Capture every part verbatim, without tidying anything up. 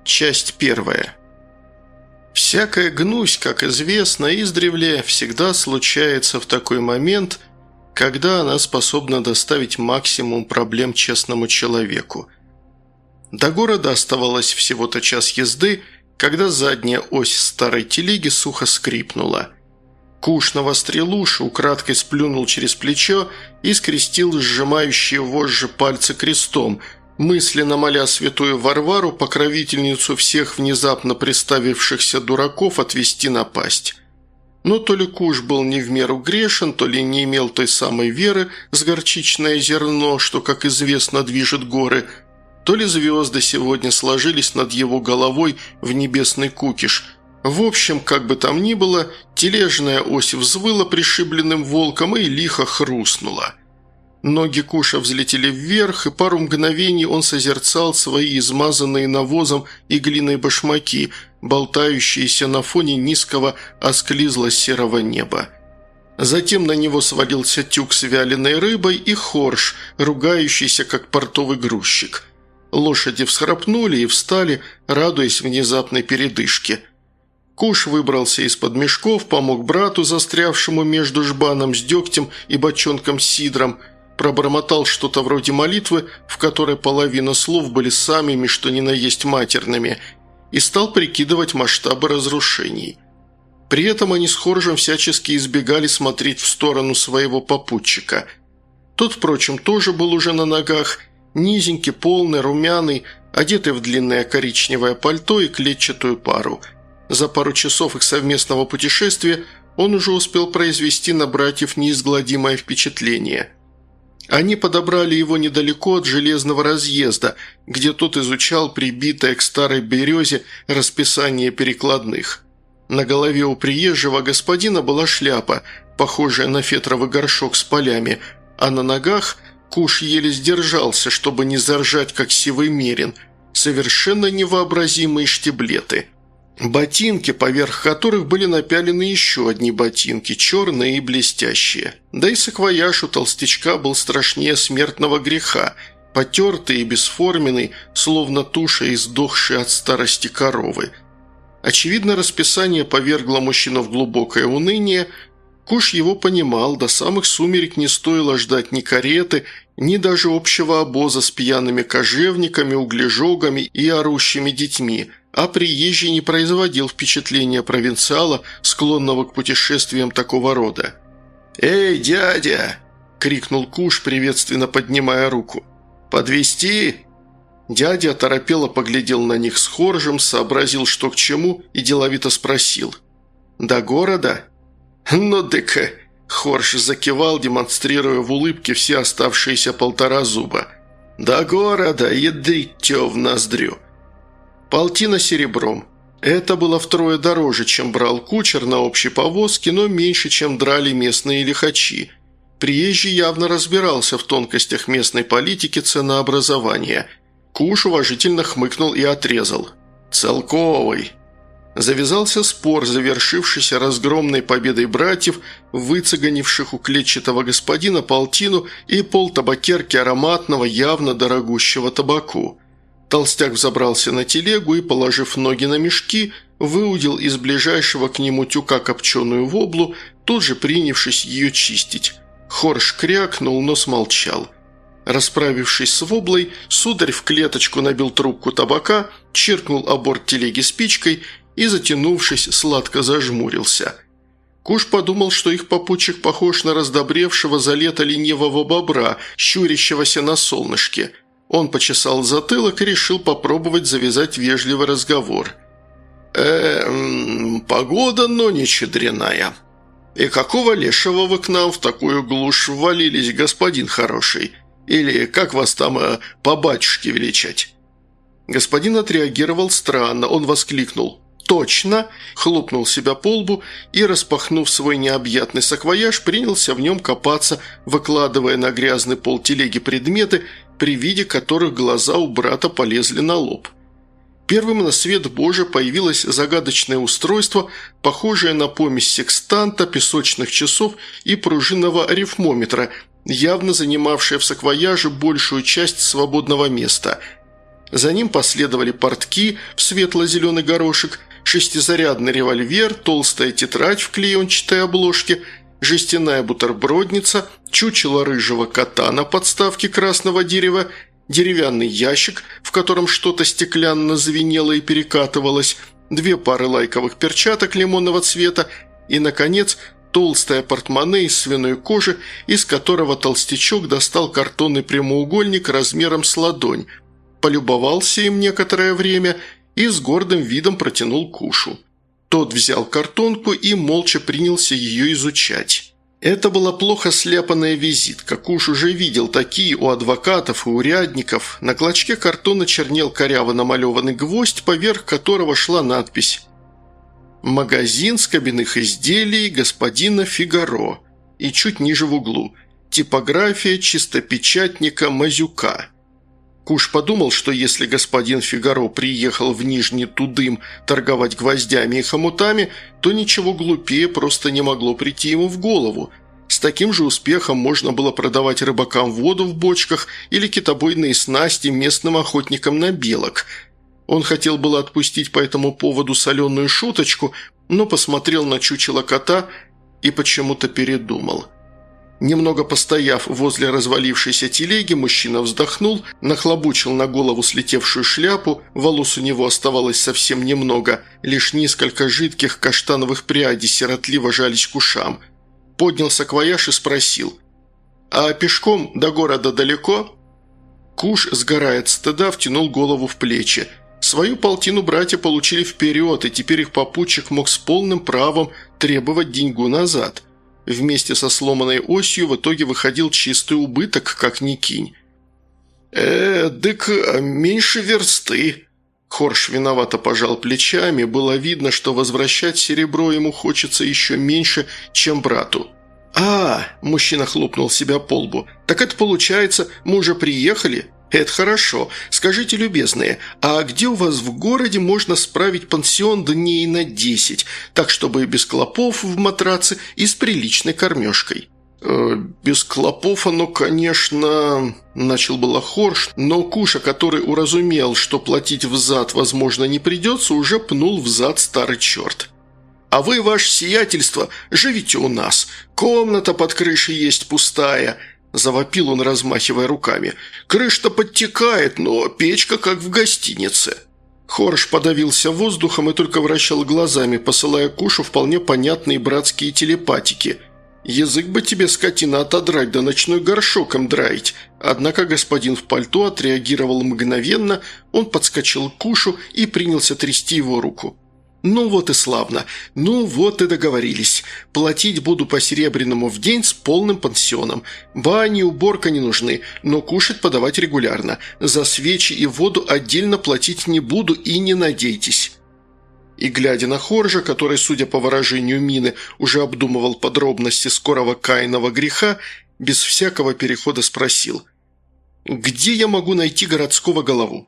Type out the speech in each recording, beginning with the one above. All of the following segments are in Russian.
Часть первая. Всякая гнусь, как известно, издревле всегда случается в такой момент, когда она способна доставить максимум проблем честному человеку. До города оставалось всего-то час езды, когда задняя ось старой телеги сухо скрипнула. Куш навострил уши, украдкой сплюнул через плечо и скрестил сжимающие вожжи пальцы крестом, мысленно моля святую Варвару, покровительницу всех внезапно приставившихся дураков, отвести напасть. Но то ли Куш был не в меру грешен, то ли не имел той самой веры с горчичное зерно, что, как известно, движет горы, то ли звезды сегодня сложились над его головой в небесный кукиш. В общем, как бы там ни было, тележная ось взвыла пришибленным волком и лихо хрустнула. Ноги Куша взлетели вверх, и пару мгновений он созерцал свои измазанные навозом и глиной башмаки, болтающиеся на фоне низкого осклизло-серого неба. Затем на него свалился тюк с вяленой рыбой и хорш, ругающийся как портовый грузчик. Лошади всхрапнули и встали, радуясь внезапной передышке. Куш выбрался из-под мешков, помог брату, застрявшему между жбаном с дегтем и бочонком с сидром, пробормотал что-то вроде молитвы, в которой половина слов были самыми, что ни на есть матерными, и стал прикидывать масштабы разрушений. При этом они с Хоржем всячески избегали смотреть в сторону своего попутчика. Тот, впрочем, тоже был уже на ногах, низенький, полный, румяный, одетый в длинное коричневое пальто и клетчатую пару. За пару часов их совместного путешествия он уже успел произвести на братьев неизгладимое впечатление. Они подобрали его недалеко от железного разъезда, где тот изучал прибитое к старой березе расписание перекладных. На голове у приезжего господина была шляпа, похожая на фетровый горшок с полями, а на ногах Куш еле сдержался, чтобы не заржать, как сивый мерин, совершенно невообразимые штиблеты. Ботинки, поверх которых были напялены еще одни ботинки, черные и блестящие. Да и саквояж у толстячка был страшнее смертного греха, потертый и бесформенный, словно туша издохшей от старости коровы. Очевидно, расписание повергло мужчину в глубокое уныние. Куш его понимал, до самых сумерек не стоило ждать ни кареты, ни даже общего обоза с пьяными кожевниками, углежогами и орущими детьми, а приезжий не производил впечатления провинциала, склонного к путешествиям такого рода. «Эй, дядя!» – крикнул Куш, приветственно поднимая руку. «Подвезти?» Дядя оторопело поглядел на них с Хоржем, сообразил, что к чему, и деловито спросил. «До города?» «Ну дыка!» – Хорж закивал, демонстрируя в улыбке все оставшиеся полтора зуба. «До города, ядрить-тё в ноздрю!» Полтина серебром. Это было втрое дороже, чем брал кучер на общей повозке, но меньше, чем драли местные лихачи. Приезжий явно разбирался в тонкостях местной политики ценообразования. Куш уважительно хмыкнул и отрезал. «Целковый». Завязался спор, завершившийся разгромной победой братьев, выцеганивших у клетчатого господина полтину и полтабакерки ароматного, явно дорогущего табаку. Толстяк взобрался на телегу и, положив ноги на мешки, выудил из ближайшего к нему тюка копченую воблу, тут же принявшись ее чистить. Хорж крякнул, но смолчал. Расправившись с воблой, сударь в клеточку набил трубку табака, чиркнул о борт телеги спичкой и, затянувшись, сладко зажмурился. Куш подумал, что их попутчик похож на раздобревшего за лето ленивого бобра, щурящегося на солнышке. Он почесал затылок и решил попробовать завязать вежливый разговор. «Эм, погода, но не щедряная. И какого лешего вы к нам в такую глушь ввалились, господин хороший? Или как вас там э, по батюшке величать?» Господин отреагировал странно, он воскликнул. «Точно!» – хлопнул себя по лбу и, распахнув свой необъятный саквояж, принялся в нем копаться, выкладывая на грязный пол телеги предметы, при виде которых глаза у брата полезли на лоб. Первым на свет Божий появилось загадочное устройство, похожее на помесь секстанта, песочных часов и пружинного арифмометра, явно занимавшее в саквояже большую часть свободного места. За ним последовали портки в светло-зеленый горошек, шестизарядный револьвер, толстая тетрадь в клеенчатой обложке, жестяная бутербродница, чучело рыжего кота на подставке красного дерева, деревянный ящик, в котором что-то стеклянно звенело и перекатывалось, две пары лайковых перчаток лимонного цвета и, наконец, толстое портмоне из свиной кожи, из которого толстячок достал картонный прямоугольник размером с ладонь, полюбовался им некоторое время и с гордым видом протянул Кушу. Тот взял картонку и молча принялся ее изучать. Это была плохо сляпанная визитка. Куш уже видел такие у адвокатов и урядников. На клочке картона чернел коряво намалеванный гвоздь, поверх которого шла надпись «Магазин скобяных изделий господина Фигаро» и чуть ниже в углу «Типография чистопечатника Мазюка». Куш подумал, что если господин Фигаро приехал в Нижний Тудым торговать гвоздями и хомутами, то ничего глупее просто не могло прийти ему в голову. С таким же успехом можно было продавать рыбакам воду в бочках или китобойные снасти местным охотникам на белок. Он хотел было отпустить по этому поводу соленую шуточку, но посмотрел на чучело кота и почему-то передумал. Немного постояв возле развалившейся телеги, мужчина вздохнул, нахлобучил на голову слетевшую шляпу, волос у него оставалось совсем немного, лишь несколько жидких каштановых прядей сиротливо жались к ушам. Поднял саквояж и спросил: «А пешком до города далеко?» Куш, сгорая от стыда, втянул голову в плечи. Свою полтину братья получили вперед, и теперь их попутчик мог с полным правом требовать деньгу назад. Вместе со сломанной осью в итоге выходил чистый убыток, как ни кинь. «Э, дык, меньше версты». Хорш виновато пожал плечами, было видно, что возвращать серебро ему хочется еще меньше, чем брату. «А, – мужчина хлопнул себя по лбу, – так это получается, мы уже приехали? Это хорошо. Скажите, любезные, а где у вас в городе можно справить пансион дней на десять, так чтобы без клопов в матраце и с приличной кормежкой?» «Э, «Без клопов оно, конечно...» – начал было Хорш, но Куша, который уразумел, что платить взад, возможно, не придется, уже пнул взад старый черт. «А вы, ваше сиятельство, живите у нас. Комната под крышей есть пустая». Завопил он, размахивая руками. «Крыша-то подтекает, но печка как в гостинице». Хорш подавился воздухом и только вращал глазами, посылая Кушу вполне понятные братские телепатики. «Язык бы тебе, скотина, отодрать, да ночной горшок им драить». Однако господин в пальто отреагировал мгновенно, он подскочил к Кушу и принялся трясти его руку. «Ну вот и славно. Ну вот и договорились. Платить буду по серебряному в день с полным пансионом. Бани и уборка не нужны, но кушать подавать регулярно. За свечи и воду отдельно платить не буду и не надейтесь». И, глядя на Хоржа, который, судя по выражению мины, уже обдумывал подробности скорого Каинова греха, без всякого перехода спросил: «Где я могу найти городского голову?»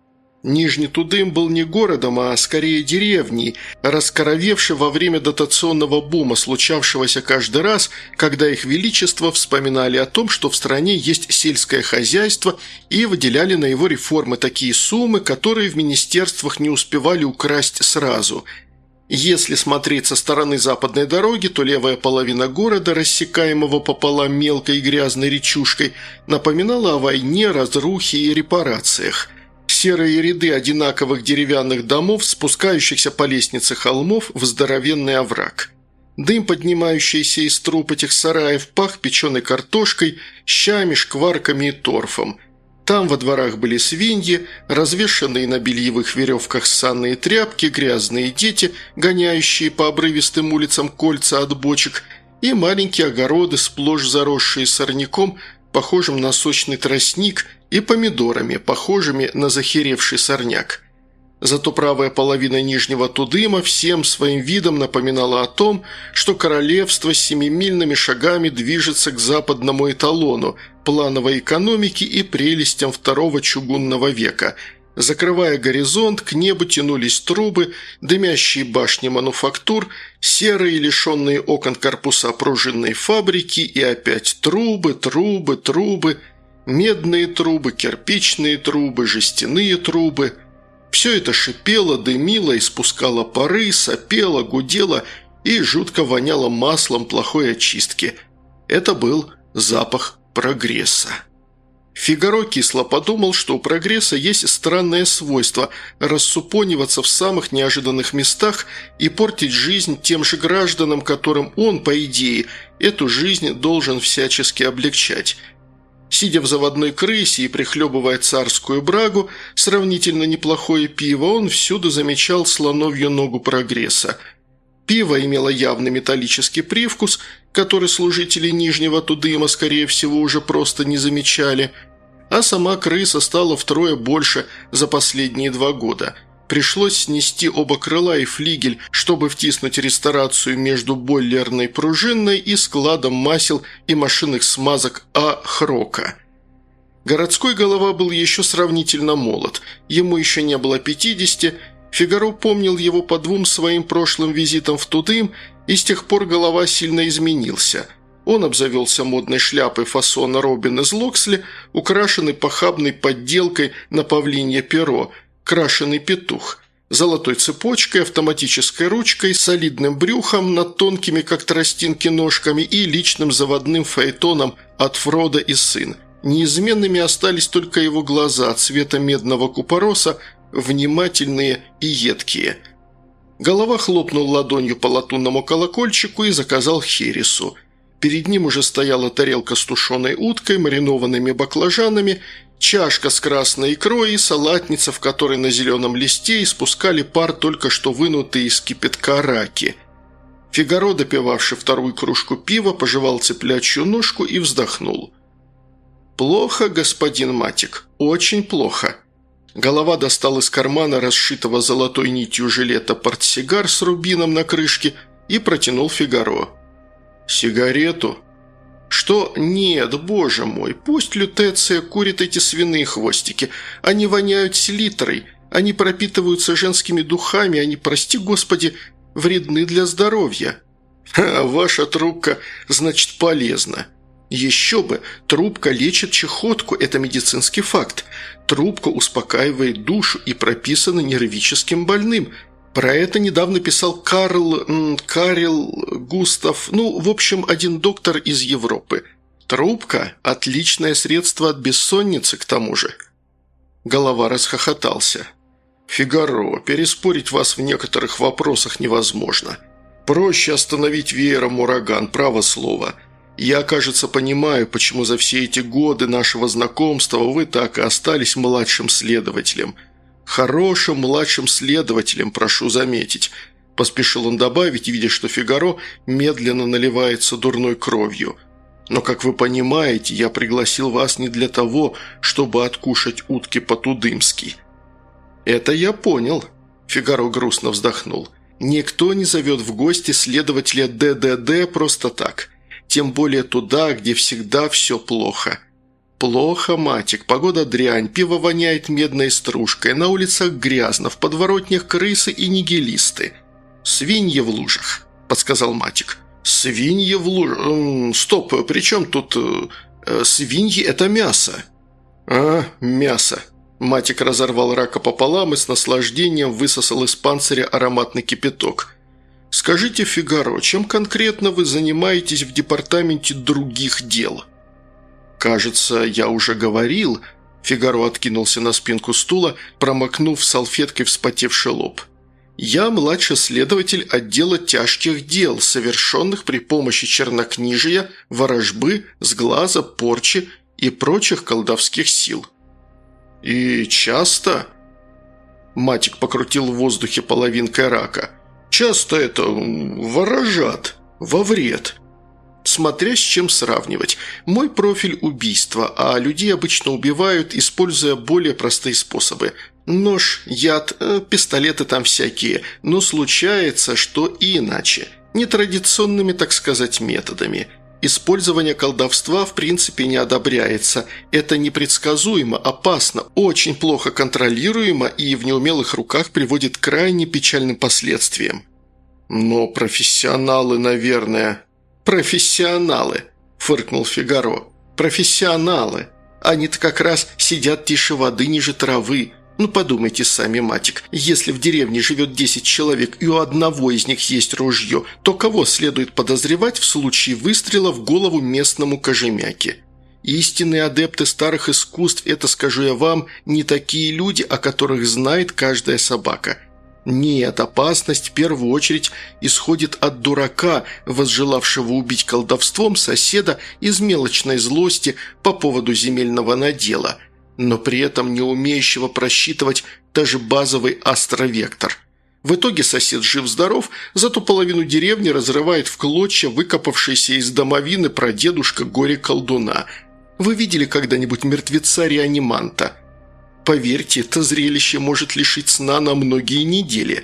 Нижний Тудым был не городом, а скорее деревней, раскоровевшей во время дотационного бума, случавшегося каждый раз, когда их величество вспоминали о том, что в стране есть сельское хозяйство, и выделяли на его реформы такие суммы, которые в министерствах не успевали украсть сразу. Если смотреть со стороны западной дороги, то левая половина города, рассекаемого пополам мелкой и грязной речушкой, напоминала о войне, разрухе и репарациях. Серые ряды одинаковых деревянных домов, спускающихся по лестнице холмов в здоровенный овраг. Дым, поднимающийся из труб этих сараев, пах печеной картошкой, щами, шкварками и торфом. Там во дворах были свиньи, развешанные на бельевых веревках ссаные тряпки, грязные дети, гоняющие по обрывистым улицам кольца от бочек, и маленькие огороды, сплошь заросшие сорняком, похожим на сочный тростник, и помидорами, похожими на захеревший сорняк. Зато правая половина Нижнего Тудыма всем своим видом напоминала о том, что королевство семимильными шагами движется к западному эталону, плановой экономики и прелестям второго чугунного века. Закрывая горизонт, к небу тянулись трубы, дымящие башни мануфактур, серые, лишенные окон корпуса пружинной фабрики и опять трубы, трубы, трубы. Медные трубы, кирпичные трубы, жестяные трубы. Все это шипело, дымило, испускало пары, сопело, гудело и жутко воняло маслом плохой очистки. Это был запах прогресса. Фигаро кисло подумал, что у прогресса есть странное свойство – рассупониваться в самых неожиданных местах и портить жизнь тем же гражданам, которым он, по идее, эту жизнь должен всячески облегчать. Сидя в заводной крысе и прихлебывая царскую брагу, сравнительно неплохое пиво, он всюду замечал слоновью ногу прогресса. Пиво имело явный металлический привкус, который служители Нижнего Тудыма, скорее всего, уже просто не замечали, а сама крыса стала втрое больше за последние два года. Пришлось снести оба крыла и флигель, чтобы втиснуть ресторацию между бойлерной пружинной и складом масел и машинных смазок А. Хрока. Городской голова был еще сравнительно молод, ему еще не было пятидесяти. Фигаро помнил его по двум своим прошлым визитам в Тудым, и с тех пор голова сильно изменился. Он обзавелся модной шляпой фасона Робин из Локсли, украшенной похабной подделкой на павлинье перо, крашеный петух, золотой цепочкой, автоматической ручкой, солидным брюхом над тонкими, как тростинки, ножками и личным заводным фаэтоном от Фродо и сын. Неизменными остались только его глаза цвета медного купороса, внимательные и едкие. Голова хлопнул ладонью по латунному колокольчику и заказал хересу. Перед ним уже стояла тарелка с тушеной уткой, маринованными баклажанами, чашка с красной икрой и салатница, в которой на зеленом листе испускали пар только что вынутые из кипятка раки. Фигаро, допивавший вторую кружку пива, пожевал цыплячью ножку и вздохнул. «Плохо, господин Матик, очень плохо». Голова достал из кармана расшитого золотой нитью жилета портсигар с рубином на крышке и протянул Фигаро. «Сигарету?» «Что? Нет, боже мой, пусть Лютеция курит эти свиные хвостики. Они воняют селитрой, они пропитываются женскими духами, они, прости господи, вредны для здоровья». «А ваша трубка, значит, полезна». «Еще бы, трубка лечит чехотку, это медицинский факт. Трубка успокаивает душу и прописана нервическим больным. Про это недавно писал Карл... Карл... Густав... Ну, в общем, один доктор из Европы. Трубка – отличное средство от бессонницы, к тому же». Голова расхохотался. «Фигаро, переспорить вас в некоторых вопросах невозможно. Проще остановить веером ураган, право слово. Я, кажется, понимаю, почему за все эти годы нашего знакомства вы так и остались младшим следователем. Хорошим младшим следователем, прошу заметить», – поспешил он добавить, видя, что Фигаро медленно наливается дурной кровью. «Но, как вы понимаете, я пригласил вас не для того, чтобы откушать утки по-тудымски». «Это я понял», – Фигаро грустно вздохнул. «Никто не зовет в гости следователя ДДД просто так». Тем более туда, где всегда все плохо. Плохо, Матик, погода дрянь, пиво воняет медной стружкой, на улицах грязно, в подворотнях крысы и нигилисты. «Свиньи в лужах», – подсказал Матик. «Свиньи в лужах... Стоп, при чем тут... Э, свиньи – это мясо». «А, мясо». Матик разорвал рака пополам и с наслаждением высосал из панциря ароматный кипяток. «Скажите, Фигаро, чем конкретно вы занимаетесь в департаменте других дел?» «Кажется, я уже говорил», – Фигаро откинулся на спинку стула, промокнув салфеткой вспотевший лоб. «Я младший следователь отдела тяжких дел, совершенных при помощи чернокнижия, ворожбы, сглаза, порчи и прочих колдовских сил». «И часто?» Матик покрутил в воздухе половинкой рака. «Часто это ворожат, во вред. Смотря с чем сравнивать. Мой профиль – убийство, а людей обычно убивают, используя более простые способы. Нож, яд, э, пистолеты там всякие, но случается, что и иначе. Нетрадиционными, так сказать, методами. Использование колдовства в принципе не одобряется. Это непредсказуемо, опасно, очень плохо контролируемо и в неумелых руках приводит к крайне печальным последствиям». «Но профессионалы, наверное...» «Профессионалы», – фыркнул Фигаро. «Профессионалы. Они-то как раз сидят тише воды, ниже травы. Ну подумайте сами, Матик, если в деревне живет десять человек и у одного из них есть ружье, то кого следует подозревать в случае выстрела в голову местному кожемяке? Истинные адепты старых искусств, это, скажу я вам, не такие люди, о которых знает каждая собака. Нет, опасность в первую очередь исходит от дурака, возжелавшего убить колдовством соседа из мелочной злости по поводу земельного надела, но при этом не умеющего просчитывать даже базовый астровектор. В итоге сосед жив-здоров, зато половину деревни разрывает в клочья выкопавшийся из домовины прадедушка горе-колдуна. Вы видели когда-нибудь мертвеца-реаниманта? Поверьте, это зрелище может лишить сна на многие недели.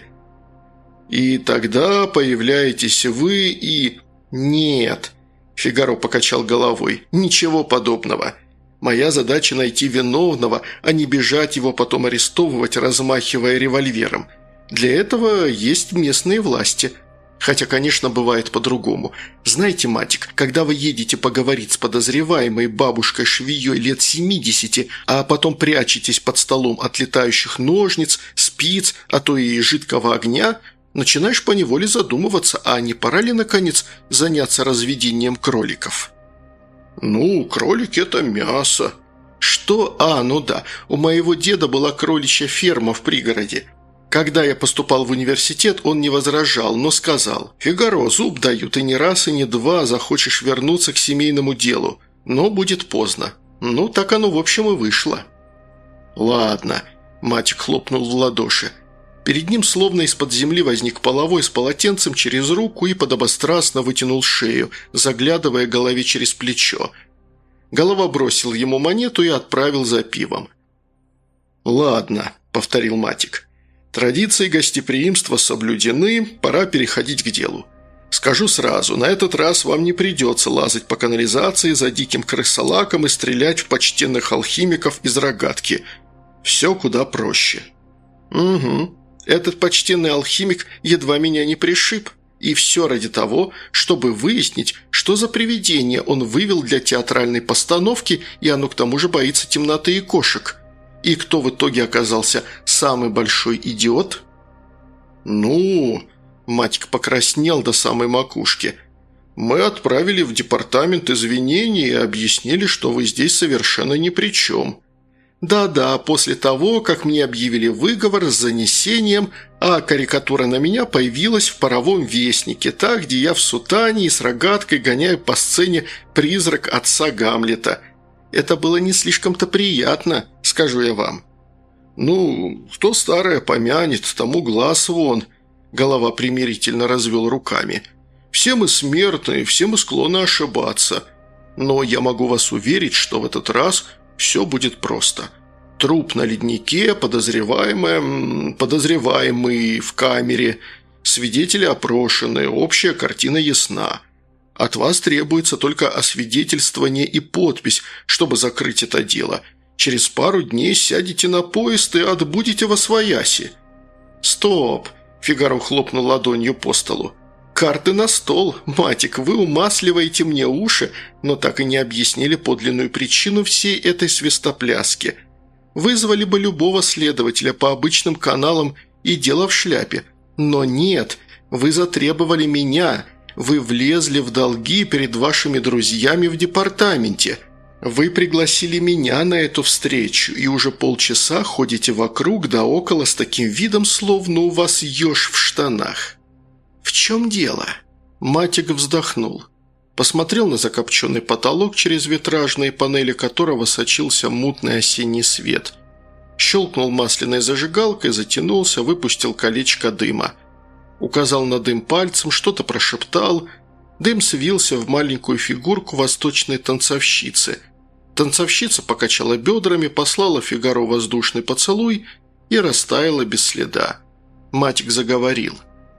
И тогда появляетесь вы и... Нет, Фигаро покачал головой, ничего подобного. Моя задача найти виновного, а не бежать его потом арестовывать, размахивая револьвером. Для этого есть местные власти. Хотя, конечно, бывает по-другому. Знаете, Матик, когда вы едете поговорить с подозреваемой бабушкой-швеей лет семидесяти, а потом прячетесь под столом от летающих ножниц, спиц, а то и жидкого огня, начинаешь поневоле задумываться, а не пора ли, наконец, заняться разведением кроликов? «Ну, кролики – это мясо». «Что? А, ну да, у моего деда была кроличья ферма в пригороде. Когда я поступал в университет, он не возражал, но сказал: «Фигаро, зуб даю, ты не раз и не два захочешь вернуться к семейному делу, но будет поздно». Ну, так оно в общем и вышло. «Ладно», – Матик хлопнул в ладоши. Перед ним словно из-под земли возник половой с полотенцем через руку и подобострастно вытянул шею, заглядывая голове через плечо. Голова бросил ему монету и отправил за пивом. «Ладно», – повторил Матик. «Традиции гостеприимства соблюдены, пора переходить к делу. Скажу сразу, на этот раз вам не придется лазать по канализации за диким крысолаком и стрелять в почтенных алхимиков из рогатки. Все куда проще». «Угу. Этот почтенный алхимик едва меня не пришиб. И все ради того, чтобы выяснить, что за привидение он вывел для театральной постановки, и оно к тому же боится темноты и кошек. И кто в итоге оказался самый большой идиот?» «Ну...» – Матик покраснел до самой макушки. «Мы отправили в департамент извинений и объяснили, что вы здесь совершенно ни при чем». «Да-да, после того, как мне объявили выговор с занесением, а карикатура на меня появилась в паровом вестнике, та, где я в сутане и с рогаткой гоняю по сцене призрак отца Гамлета. Это было не слишком-то приятно, скажу я вам». «Ну, кто старое помянет, тому глаз вон», – голова примирительно развел руками. «Все мы смертные, все мы склонны ошибаться. Но я могу вас уверить, что в этот раз все будет просто. Труп на леднике, подозреваемая, подозреваемый в камере, свидетели опрошены, общая картина ясна. От вас требуется только освидетельствование и подпись, чтобы закрыть это дело. Через пару дней сядете на поезд и отбудете восвояси». «Стоп!» – Фигаро хлопнул ладонью по столу. «Карты на стол. Матик, вы умасливаете мне уши, но так и не объяснили подлинную причину всей этой свистопляски. Вызвали бы любого следователя по обычным каналам и дело в шляпе. Но нет, вы затребовали меня. Вы влезли в долги перед вашими друзьями в департаменте. Вы пригласили меня на эту встречу и уже полчаса ходите вокруг да около с таким видом, словно у вас еж в штанах». «В чем дело?» Матик вздохнул. Посмотрел на закопченный потолок, через витражные панели которого сочился мутный осенний свет. Щелкнул масляной зажигалкой, затянулся, выпустил колечко дыма. Указал на дым пальцем, что-то прошептал. Дым свился в маленькую фигурку восточной танцовщицы. Танцовщица покачала бедрами, послала Фигаро воздушный поцелуй и растаяла без следа. Матик заговорил.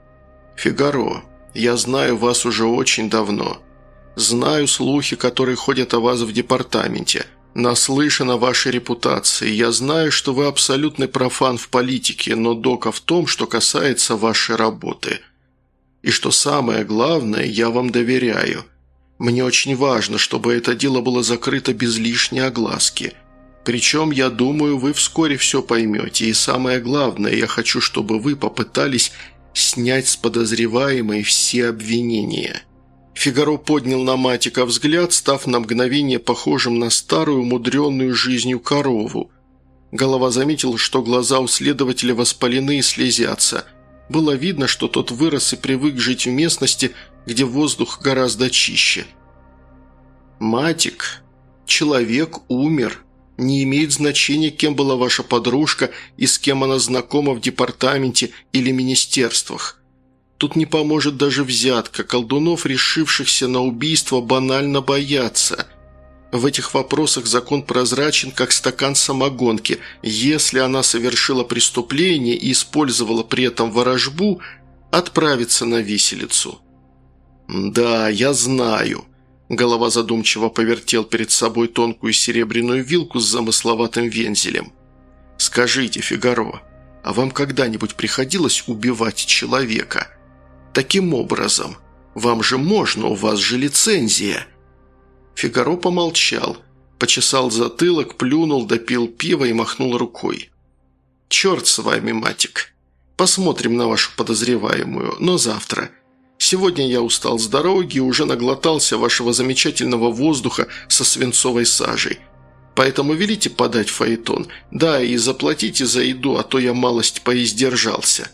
«Фигаро, я знаю вас уже очень давно. Знаю слухи, которые ходят о вас в департаменте. Наслышан о вашей репутации. Я знаю, что вы абсолютный профан в политике, но дока в том, что касается вашей работы. И что самое главное, я вам доверяю. Мне очень важно, чтобы это дело было закрыто без лишней огласки. Причем, я думаю, вы вскоре все поймете. И самое главное, я хочу, чтобы вы попытались снять с подозреваемой все обвинения». Фигаро поднял на Матика взгляд, став на мгновение похожим на старую, умудренную жизнью корову. Голова заметила, что глаза у следователя воспалены и слезятся. Было видно, что тот вырос и привык жить в местности, где воздух гораздо чище. «Матик, человек умер. Не имеет значения, кем была ваша подружка и с кем она знакома в департаменте или министерствах. Тут не поможет даже взятка, колдунов, решившихся на убийство, банально боятся. В этих вопросах закон прозрачен, как стакан самогонки. Если она совершила преступление и использовала при этом ворожбу, отправится на виселицу». «Да, я знаю». Голова задумчиво повертел перед собой тонкую серебряную вилку с замысловатым вензелем. «Скажите, Фигаро, а вам когда-нибудь приходилось убивать человека? Таким образом, вам же можно, у вас же лицензия». Фигаро помолчал, почесал затылок, плюнул, допил пиво и махнул рукой. «Черт с вами, Матик. Посмотрим на вашу подозреваемую, но завтра. Сегодня я устал с дороги и уже наглотался вашего замечательного воздуха со свинцовой сажей. Поэтому велите подать фаэтон. Да, и заплатите за еду, а то я малость поиздержался».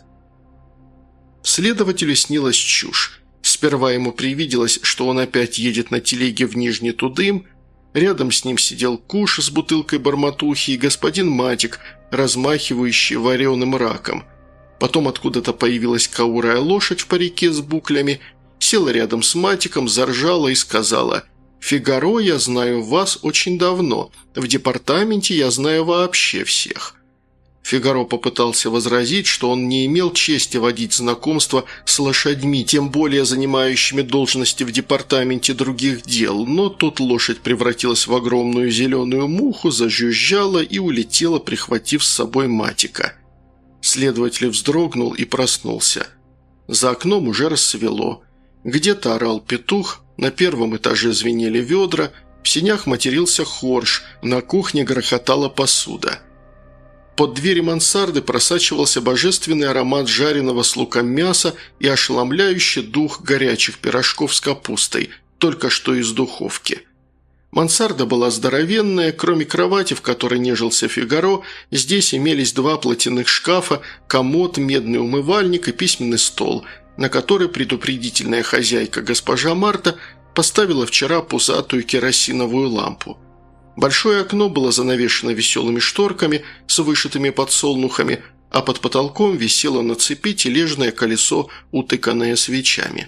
Следователю снилась чушь. Сперва ему привиделось, что он опять едет на телеге в Нижний Тудым. Рядом с ним сидел Куш с бутылкой барматухи и господин Матик, размахивающий вареным раком. Потом откуда-то появилась каурая лошадь в парике с буклями, села рядом с Матиком, заржала и сказала: «Фигаро, я знаю вас очень давно. В департаменте я знаю вообще всех». Фигаро попытался возразить, что он не имел чести водить знакомство с лошадьми, тем более занимающими должности в департаменте других дел, но тут лошадь превратилась в огромную зеленую муху, зажужжала и улетела, прихватив с собой Матика. Следователь вздрогнул и проснулся. За окном уже рассвело. Где-то орал петух, на первом этаже звенели ведра, в сенях матерился Хорш, на кухне грохотала посуда. Под двери мансарды просачивался божественный аромат жареного с луком мяса и ошеломляющий дух горячих пирожков с капустой, только что из духовки. Мансарда была здоровенная, кроме кровати, в которой нежился Фигаро, здесь имелись два платяных шкафа, комод, медный умывальник и письменный стол, на который предупредительная хозяйка госпожа Марта поставила вчера пузатую керосиновую лампу. Большое окно было занавешено веселыми шторками с вышитыми подсолнухами, а под потолком висело на цепи тележное колесо, утыканное свечами.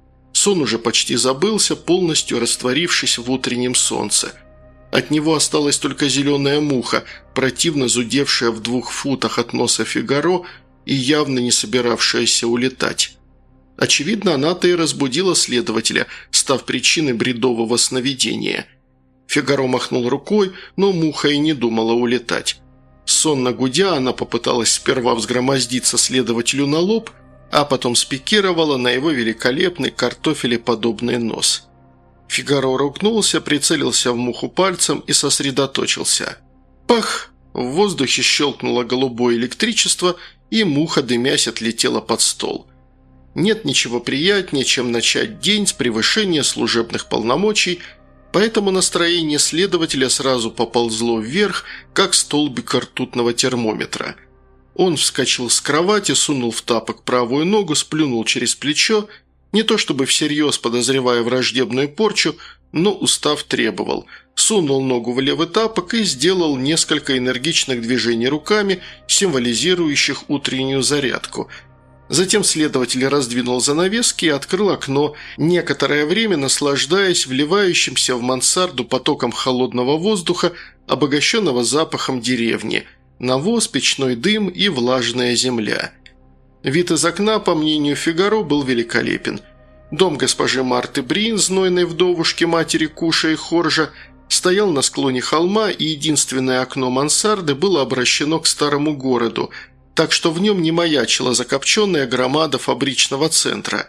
Сон уже почти забылся, полностью растворившись в утреннем солнце. От него осталась только зеленая муха, противно зудевшая в двух футах от носа Фигаро и явно не собиравшаяся улетать. Очевидно, она-то и разбудила следователя, став причиной бредового сновидения. Фигаро махнул рукой, но муха и не думала улетать. Сонно гудя, она попыталась сперва взгромоздиться следователю на лоб, а потом спикировала на его великолепный картофелеподобный нос. Фигаро ругнулся, прицелился в муху пальцем и сосредоточился. Пах! В воздухе щелкнуло голубое электричество, и муха, дымясь, отлетела под стол. Нет ничего приятнее, чем начать день с превышения служебных полномочий, поэтому настроение следователя сразу поползло вверх, как столбик ртутного термометра. Он вскочил с кровати, сунул в тапок правую ногу, сплюнул через плечо, не то чтобы всерьез подозревая враждебную порчу, но устав требовал. Сунул ногу в левый тапок и сделал несколько энергичных движений руками, символизирующих утреннюю зарядку. Затем следователь раздвинул занавески и открыл окно, некоторое время наслаждаясь вливающимся в мансарду потоком холодного воздуха, обогащенного запахом деревни, навоз, печной дым и влажная земля. Вид из окна, по мнению Фигаро, был великолепен. Дом госпожи Марты Брин, знойной вдовушки матери Куша и Хоржа, стоял на склоне холма, и единственное окно мансарды было обращено к старому городу, так что в нем не маячила закопченная громада фабричного центра.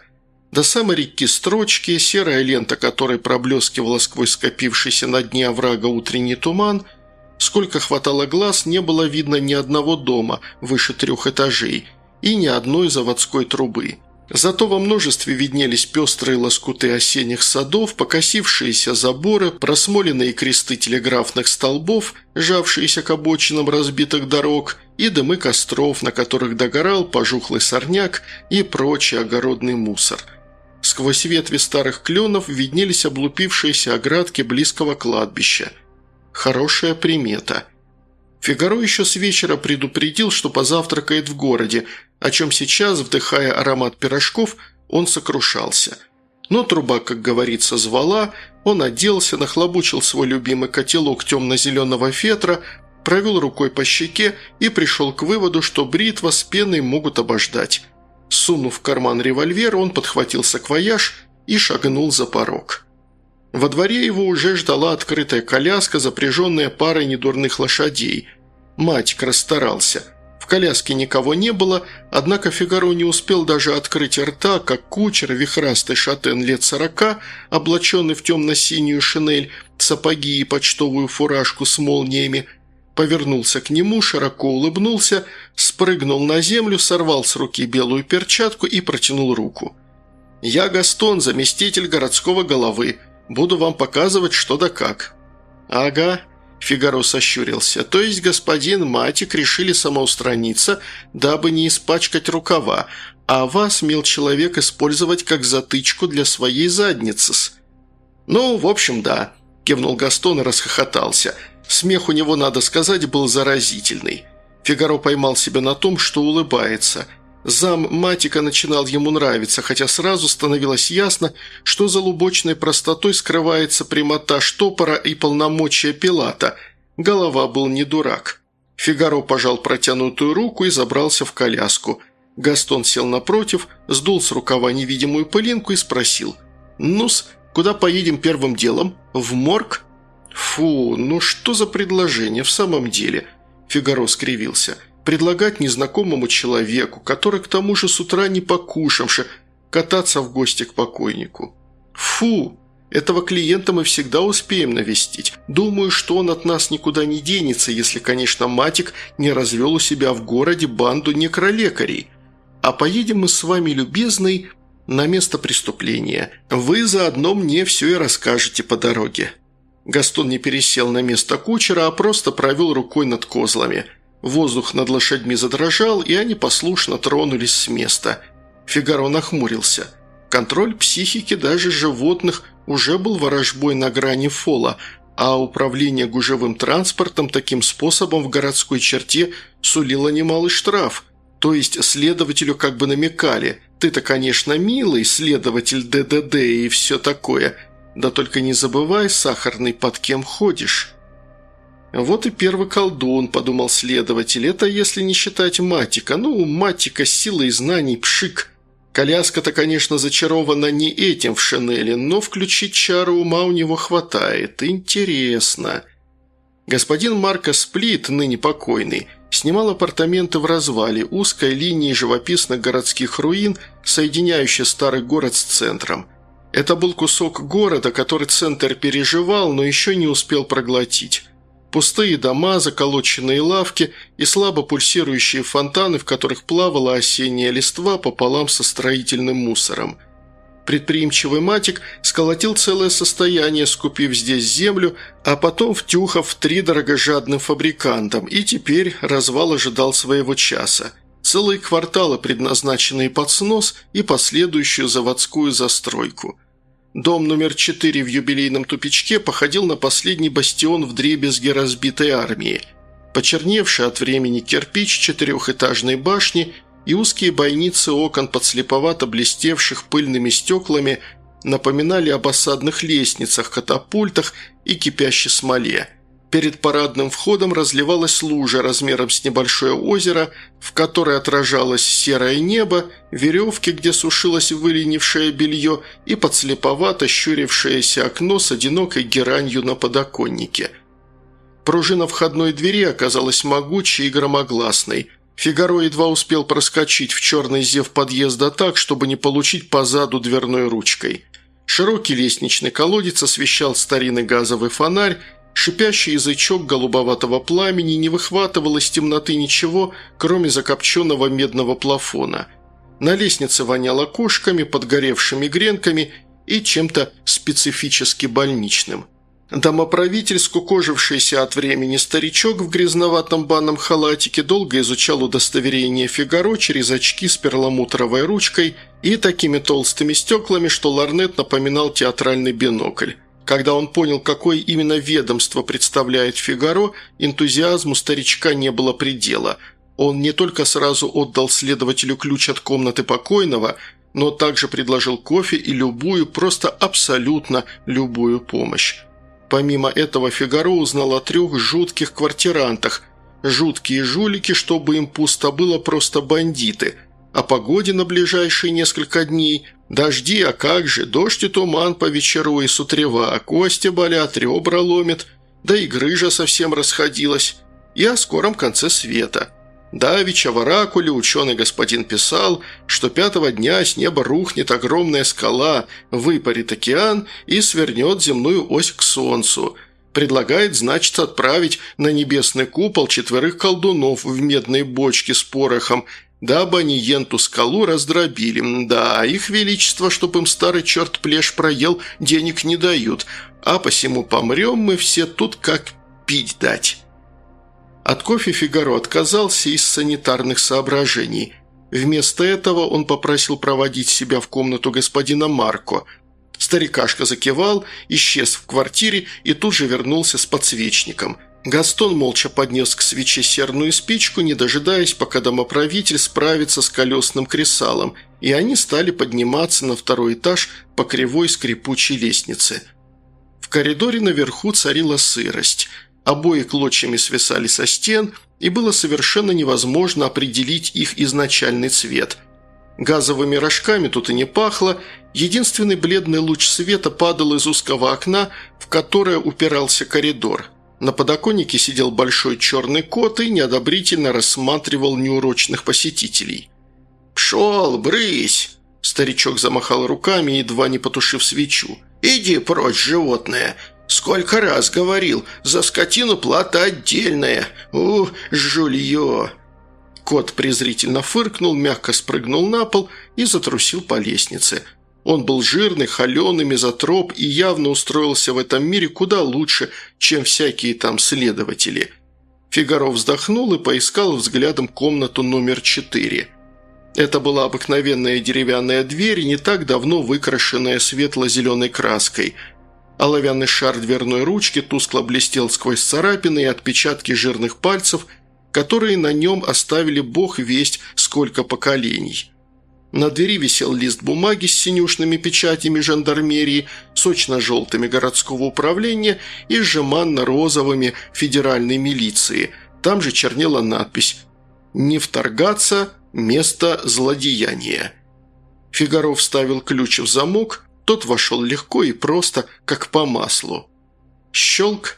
До самой реки строчки, серая лента которой проблескивала сквозь скопившийся на дне оврага утренний туман, сколько хватало глаз, не было видно ни одного дома выше трех этажей и ни одной заводской трубы. Зато во множестве виднелись пестрые лоскуты осенних садов, покосившиеся заборы, просмоленные кресты телеграфных столбов, жавшиеся к обочинам разбитых дорог, и дымы костров, на которых догорал пожухлый сорняк и прочий огородный мусор. Сквозь ветви старых кленов виднелись облупившиеся оградки близкого кладбища. Хорошая примета. Фигаро еще с вечера предупредил, что позавтракает в городе, о чем сейчас, вдыхая аромат пирожков, он сокрушался. Но труба, как говорится, звала, он оделся, нахлобучил свой любимый котелок темно-зеленого фетра, провел рукой по щеке и пришел к выводу, что бритва с пеной могут обождать. Сунув в карман револьвер, он подхватил саквояж и шагнул за порог. Во дворе его уже ждала открытая коляска, запряженная парой недурных лошадей. Матик расстарался. В коляске никого не было, однако Фигаро не успел даже открыть рта, как кучер, вихрастый шатен лет сорока, облаченный в темно-синюю шинель, сапоги и почтовую фуражку с молниями, повернулся к нему, широко улыбнулся, спрыгнул на землю, сорвал с руки белую перчатку и протянул руку. «Я Гастон, заместитель городского головы. Буду вам показывать, что да как». «Ага», – Фигаро сощурился, – «то есть господин Матик решили самоустраниться, дабы не испачкать рукава, а вас, мил человек, использовать как затычку для своей задницы-с». «Ну, в общем, да», – кивнул Гастон и расхохотался. Смех у него, надо сказать, был заразительный. Фигаро поймал себя на том, что улыбается. Зам Матика начинал ему нравиться, хотя сразу становилось ясно, что за лубочной простотой скрывается прямота штопора и полномочия Пилата. Голова был не дурак. Фигаро пожал протянутую руку и забрался в коляску. Гастон сел напротив, сдул с рукава невидимую пылинку и спросил: «Ну-с, куда поедем первым делом? В морг?» «Фу, ну что за предложение в самом деле?» Фигаро скривился. «Предлагать незнакомому человеку, который к тому же с утра не покушавши, кататься в гости к покойнику. Фу, этого клиента мы всегда успеем навестить. Думаю, что он от нас никуда не денется, если, конечно, Матик не развел у себя в городе банду некролекарей. А поедем мы с вами, любезный, на место преступления. Вы заодно мне все и расскажете по дороге». Гастон не пересел на место кучера, а просто провел рукой над козлами. Воздух над лошадьми задрожал, и они послушно тронулись с места. Фигаро нахмурился. Контроль психики даже животных уже был ворожбой на грани фола, а управление гужевым транспортом таким способом в городской черте сулило немалый штраф. То есть следователю как бы намекали: «Ты-то, конечно, милый, следователь ДДД и все такое, да только не забывай, сахарный, под кем ходишь». «Вот и первый колдун», – подумал следователь, – «это если не считать Матика. Ну, у Матика сила и знаний пшик. Коляска-то, конечно, зачарована не этим в шинели, но включить чару ума у него хватает. Интересно». Господин Марко Сплит, ныне покойный, снимал апартаменты в развале, узкой линии живописных городских руин, соединяющей старый город с центром. Это был кусок города, который центр переживал, но еще не успел проглотить. Пустые дома, заколоченные лавки и слабо пульсирующие фонтаны, в которых плавала осенняя листва пополам со строительным мусором. Предприимчивый Матик сколотил целое состояние, скупив здесь землю, а потом втюхав втридорого жадным фабрикантам, и теперь развал ожидал своего часа. Целые кварталы, предназначенные под снос и последующую заводскую застройку. Дом номер четыре в юбилейном тупичке походил на последний бастион вдребезги разбитой армии. Почерневший от времени кирпич четырехэтажной башни и узкие бойницы окон, подслеповато блестевших пыльными стеклами, напоминали об осадных лестницах, катапультах и кипящей смоле. Перед парадным входом разливалась лужа размером с небольшое озеро, в которой отражалось серое небо, веревки, где сушилось выленившее белье, и подслеповато щурившееся окно с одинокой геранью на подоконнике. Пружина входной двери оказалась могучей и громогласной. Фигаро едва успел проскочить в черный зев подъезда так, чтобы не получить по заду дверной ручкой. Широкий лестничный колодец освещал старинный газовый фонарь, шипящий язычок голубоватого пламени не выхватывал из темноты ничего, кроме закопченного медного плафона. На лестнице воняло кошками, подгоревшими гренками и чем-то специфически больничным. Домоправитель, скукожившийся от времени старичок в грязноватом банном халатике, долго изучал удостоверение Фигаро через очки с перламутровой ручкой и такими толстыми стеклами, что лорнет напоминал театральный бинокль. Когда он понял, какое именно ведомство представляет Фигаро, энтузиазму старичка не было предела. Он не только сразу отдал следователю ключ от комнаты покойного, но также предложил кофе и любую, просто абсолютно любую помощь. Помимо этого Фигаро узнал о трех жутких квартирантах. Жуткие жулики, чтобы им пусто было, просто бандиты. О погоде на ближайшие несколько дней. Дожди, а как же, дождь и туман по вечеру и с утрева, кости болят, ребра ломит, да и грыжа совсем расходилась. И о скором конце света. Давеча в оракуле ученый господин писал, что пятого дня с неба рухнет огромная скала, выпарит океан и свернет земную ось к солнцу. Предлагает, значит, отправить на небесный купол четверых колдунов в медной бочке с порохом, дабы они енту скалу раздробили. Да, их величество, чтоб им старый черт плешь проел, денег не дают, а посему помрем мы все тут как пить дать». От кофе Фигаро отказался из санитарных соображений. Вместо этого он попросил проводить себя в комнату господина Марко. Старикашка закивал, исчез в квартире и тут же вернулся с подсвечником. Гастон молча поднес к свече серную спичку, не дожидаясь, пока домоправитель справится с колесным кресалом, и они стали подниматься на второй этаж по кривой скрипучей лестнице. В коридоре наверху царила сырость. Обои клочьями свисали со стен, и было совершенно невозможно определить их изначальный цвет. Газовыми рожками тут и не пахло, единственный бледный луч света падал из узкого окна, в которое упирался коридор. На подоконнике сидел большой черный кот и неодобрительно рассматривал неурочных посетителей. «Пшел, брысь!» – старичок замахал руками, едва не потушив свечу. «Иди прочь, животное! Сколько раз говорил, за скотину плата отдельная! У, жулье!» Кот презрительно фыркнул, мягко спрыгнул на пол и затрусил по лестнице. Он был жирный, холеный, мизантроп и явно устроился в этом мире куда лучше, чем всякие там следователи. Фигаро вздохнул и поискал взглядом комнату номер четыре. Это была обыкновенная деревянная дверь, не так давно выкрашенная светло-зеленой краской. Оловянный шар дверной ручки тускло блестел сквозь царапины и отпечатки жирных пальцев, которые на нем оставили бог весть сколько поколений. На двери висел лист бумаги с синюшными печатями жандармерии, сочно-желтыми городского управления и жеманно-розовыми федеральной милиции. Там же чернела надпись «Не вторгаться, место злодеяния». Фигаро вставил ключ в замок, тот вошел легко и просто, как по маслу. Щелк.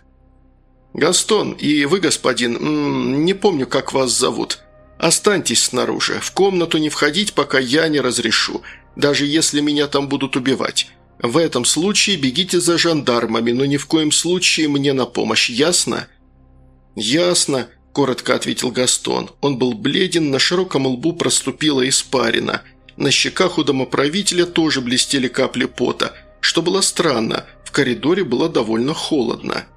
«Гастон, и вы, господин, м -м, не помню, как вас зовут. Останьтесь снаружи, в комнату не входить, пока я не разрешу, даже если меня там будут убивать. В этом случае бегите за жандармами, но ни в коем случае мне на помощь, ясно?» «Ясно», – коротко ответил Гастон. Он был бледен, на широком лбу проступила испарина. На щеках у домоправителя тоже блестели капли пота, что было странно, в коридоре было довольно холодно.